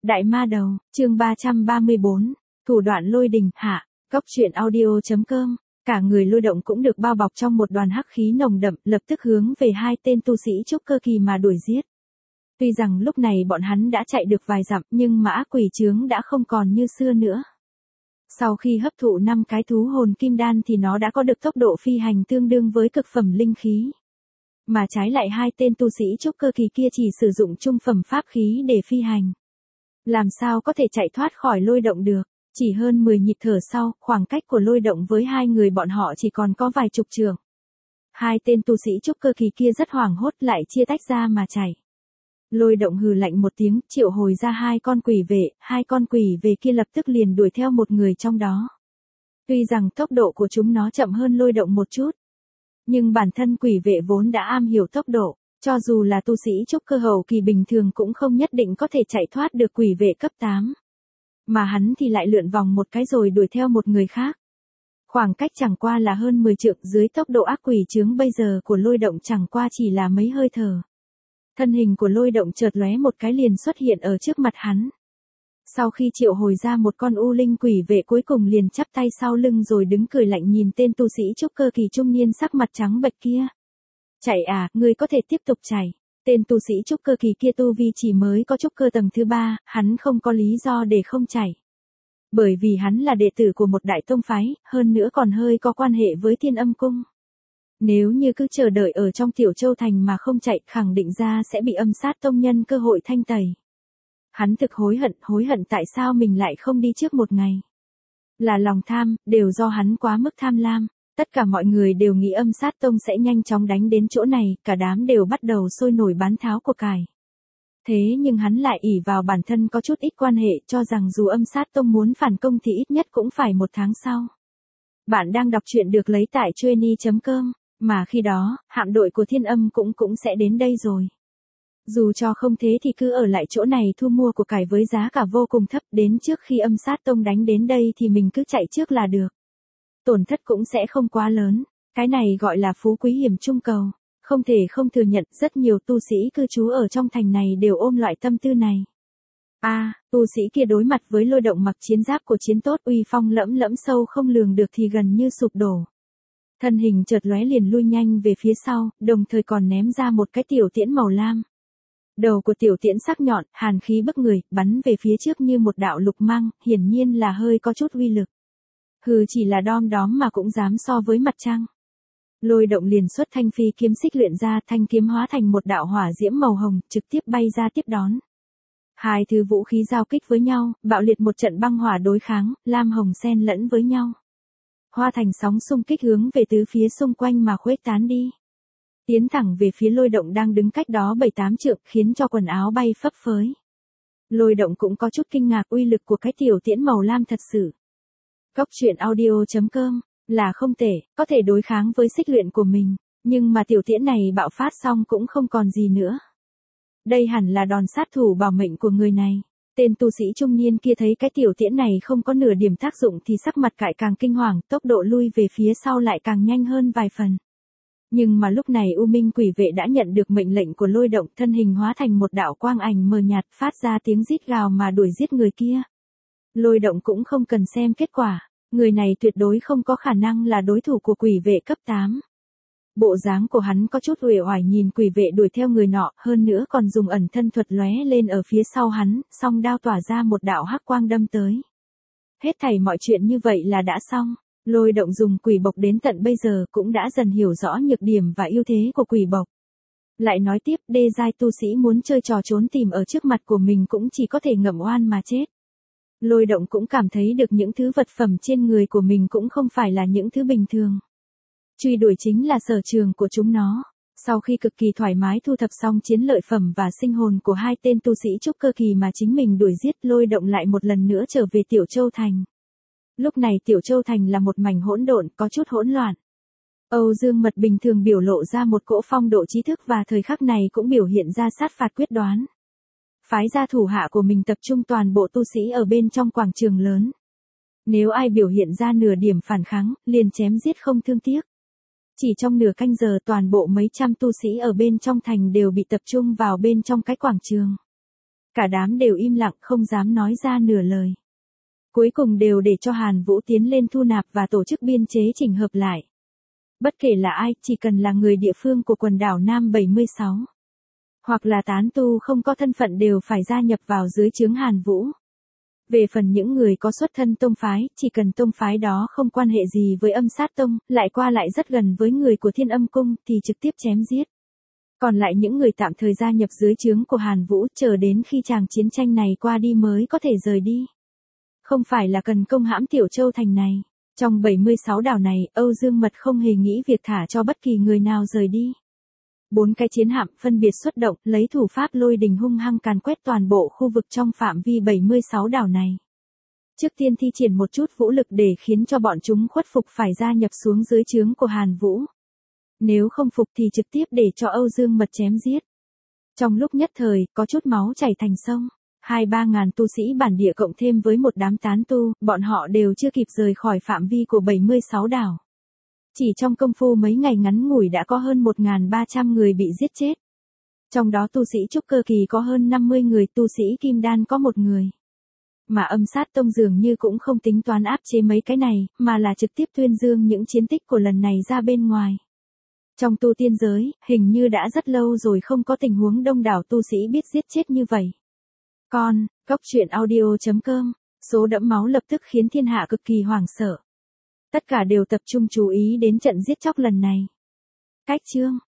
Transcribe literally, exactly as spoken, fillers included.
Đại ma đầu, chương ba trăm ba mươi bốn, thủ đoạn lôi đình, hạ, cốc truyện audio.com, cả người lôi động cũng được bao bọc trong một đoàn hắc khí nồng đậm, lập tức hướng về hai tên tu sĩ trúc cơ kỳ mà đuổi giết. Tuy rằng lúc này bọn hắn đã chạy được vài dặm nhưng mà ác quỷ chướng đã không còn như xưa nữa. Sau khi hấp thụ năm cái thú hồn kim đan thì nó đã có được tốc độ phi hành tương đương với cực phẩm linh khí. Mà trái lại hai tên tu sĩ trúc cơ kỳ kia chỉ sử dụng trung phẩm pháp khí để phi hành. Làm sao có thể chạy thoát khỏi lôi động được, chỉ hơn mười nhịp thở sau, khoảng cách của lôi động với hai người bọn họ chỉ còn có vài chục trượng. Hai tên tu sĩ trúc cơ kỳ kia rất hoảng hốt lại chia tách ra mà chạy. Lôi động hừ lạnh một tiếng, triệu hồi ra hai con quỷ vệ, hai con quỷ vệ kia lập tức liền đuổi theo một người trong đó. Tuy rằng tốc độ của chúng nó chậm hơn lôi động một chút, nhưng bản thân quỷ vệ vốn đã am hiểu tốc độ, cho dù là tu sĩ trúc cơ hậu kỳ bình thường cũng không nhất định có thể chạy thoát được quỷ vệ cấp tám. Mà hắn thì lại lượn vòng một cái rồi đuổi theo một người khác. Khoảng cách chẳng qua là hơn mười trượng, dưới tốc độ ác quỷ chướng bây giờ của lôi động chẳng qua chỉ là mấy hơi thở. Thân hình của lôi động chợt lóe một cái liền xuất hiện ở trước mặt hắn. Sau khi triệu hồi ra một con u linh quỷ vệ cuối cùng liền chắp tay sau lưng rồi đứng cười lạnh nhìn tên tu sĩ trúc cơ kỳ trung niên sắc mặt trắng bệch kia. Chạy à, ngươi có thể tiếp tục chạy. Tên tu sĩ trúc cơ kỳ kia tu vi chỉ mới có trúc cơ tầng thứ ba, hắn không có lý do để không chạy. Bởi vì hắn là đệ tử của một đại tông phái, hơn nữa còn hơi có quan hệ với Thiên Âm Cung. Nếu như cứ chờ đợi ở trong Tiểu Châu Thành mà không chạy, khẳng định ra sẽ bị âm sát tông nhân cơ hội thanh tẩy. Hắn thực hối hận, hối hận tại sao mình lại không đi trước một ngày. Là lòng tham, đều do hắn quá mức tham lam. Tất cả mọi người đều nghĩ âm sát tông sẽ nhanh chóng đánh đến chỗ này, cả đám đều bắt đầu sôi nổi bán tháo của cải. Thế nhưng hắn lại ỷ vào bản thân có chút ít quan hệ, cho rằng dù âm sát tông muốn phản công thì ít nhất cũng phải một tháng sau. Bạn đang đọc truyện được lấy tại trueny chấm com, mà khi đó, hạm đội của Thiên Âm cũng cũng sẽ đến đây rồi. Dù cho không thế thì cứ ở lại chỗ này thu mua của cải với giá cả vô cùng thấp, đến trước khi âm sát tông đánh đến đây thì mình cứ chạy trước là được. Tổn thất cũng sẽ không quá lớn, cái này gọi là phú quý hiểm trung cầu. Không thể không thừa nhận rất nhiều tu sĩ cư trú ở trong thành này đều ôm loại tâm tư này. A, à, tu sĩ kia đối mặt với lôi động mặc chiến giáp của chiến tốt uy phong lẫm lẫm sâu không lường được thì gần như sụp đổ. Thân hình chợt lóe liền lui nhanh về phía sau, đồng thời còn ném ra một cái tiểu tiễn màu lam. Đầu của tiểu tiễn sắc nhọn, hàn khí bức người, bắn về phía trước như một đạo lục mang, hiển nhiên là hơi có chút uy lực. Hừ, chỉ là đom đóm mà cũng dám so với mặt trăng. Lôi động liền xuất thanh phi kiếm xích luyện ra, thanh kiếm hóa thành một đạo hỏa diễm màu hồng, trực tiếp bay ra tiếp đón. Hai thứ vũ khí giao kích với nhau, bạo liệt một trận băng hỏa đối kháng, lam hồng xen lẫn với nhau. Hoa thành sóng xung kích hướng về tứ phía xung quanh mà khuếch tán đi. Tiến thẳng về phía lôi động đang đứng cách đó bảy tám trượng, khiến cho quần áo bay phấp phới. Lôi động cũng có chút kinh ngạc uy lực của cái tiểu tiễn màu lam thật sự. Cốc truyện audio.com, là không tệ, có thể đối kháng với xích luyện của mình, nhưng mà tiểu tiễn này bạo phát xong cũng không còn gì nữa. Đây hẳn là đòn sát thủ bảo mệnh của người này. Tên tu sĩ trung niên kia thấy cái tiểu tiễn này không có nửa điểm tác dụng thì sắc mặt cải càng kinh hoàng, tốc độ lui về phía sau lại càng nhanh hơn vài phần. Nhưng mà lúc này U Minh quỷ vệ đã nhận được mệnh lệnh của lôi động, thân hình hóa thành một đạo quang ảnh mờ nhạt, phát ra tiếng rít gào mà đuổi giết người kia. Lôi động cũng không cần xem kết quả, người này tuyệt đối không có khả năng là đối thủ của quỷ vệ cấp tám. Bộ dáng của hắn có chút uể oải nhìn quỷ vệ đuổi theo người nọ, hơn nữa còn dùng ẩn thân thuật lóe lên ở phía sau hắn, song đao tỏa ra một đạo hắc quang đâm tới. Hết thảy mọi chuyện như vậy là đã xong. Lôi động dùng quỷ bộc đến tận bây giờ cũng đã dần hiểu rõ nhược điểm và ưu thế của quỷ bộc. Lại nói tiếp, đê giai tu sĩ muốn chơi trò trốn tìm ở trước mặt của mình cũng chỉ có thể ngậm oan mà chết. Lôi động cũng cảm thấy được những thứ vật phẩm trên người của mình cũng không phải là những thứ bình thường. Truy đuổi chính là sở trường của chúng nó. Sau khi cực kỳ thoải mái thu thập xong chiến lợi phẩm và sinh hồn của hai tên tu sĩ trúc cơ kỳ mà chính mình đuổi giết, lôi động lại một lần nữa trở về Tiểu Châu Thành. Lúc này Tiểu Châu Thành là một mảnh hỗn độn, có chút hỗn loạn. Âu Dương Mật bình thường biểu lộ ra một cỗ phong độ trí thức và thời khắc này cũng biểu hiện ra sát phạt quyết đoán. Phái ra thủ hạ của mình tập trung toàn bộ tu sĩ ở bên trong quảng trường lớn. Nếu ai biểu hiện ra nửa điểm phản kháng, liền chém giết không thương tiếc. Chỉ trong nửa canh giờ toàn bộ mấy trăm tu sĩ ở bên trong thành đều bị tập trung vào bên trong cái quảng trường. Cả đám đều im lặng không dám nói ra nửa lời. Cuối cùng đều để cho Hàn Vũ tiến lên thu nạp và tổ chức biên chế chỉnh hợp lại. Bất kể là ai, chỉ cần là người địa phương của quần đảo Nam bảy mươi sáu. Hoặc là tán tu không có thân phận đều phải gia nhập vào dưới trướng Hàn Vũ. Về phần những người có xuất thân tông phái, chỉ cần tông phái đó không quan hệ gì với Âm Sát Tông, lại qua lại rất gần với người của Thiên Âm Cung, thì trực tiếp chém giết. Còn lại những người tạm thời gia nhập dưới trướng của Hàn Vũ, chờ đến khi tràng chiến tranh này qua đi mới có thể rời đi. Không phải là cần công hãm Tiểu Châu thành này. Trong bảy mươi sáu đảo này, Âu Dương Mật không hề nghĩ việc thả cho bất kỳ người nào rời đi. Bốn cái chiến hạm phân biệt xuất động, lấy thủ pháp lôi đình hung hăng càn quét toàn bộ khu vực trong phạm vi bảy mươi sáu đảo này. Trước tiên thi triển một chút vũ lực để khiến cho bọn chúng khuất phục phải gia nhập xuống dưới trướng của Hàn Vũ. Nếu không phục thì trực tiếp để cho Âu Dương Mật chém giết. Trong lúc nhất thời, có chút máu chảy thành sông. Hai ba ngàn tu sĩ bản địa cộng thêm với một đám tán tu, bọn họ đều chưa kịp rời khỏi phạm vi của bảy mươi sáu đảo. Chỉ trong công phu mấy ngày ngắn ngủi đã có hơn một nghìn ba trăm người bị giết chết. Trong đó tu sĩ trúc cơ kỳ có hơn năm mươi người, tu sĩ kim đan có một người. Mà Âm Sát Tông dường như cũng không tính toán áp chế mấy cái này, mà là trực tiếp tuyên dương những chiến tích của lần này ra bên ngoài. Trong tu tiên giới, hình như đã rất lâu rồi không có tình huống đông đảo tu sĩ biết giết chết như vậy. Con, Cốc Truyện Audio chấm com, số đẫm máu lập tức khiến thiên hạ cực kỳ hoảng sợ. Tất cả đều tập trung chú ý đến trận giết chóc lần này. Cách chương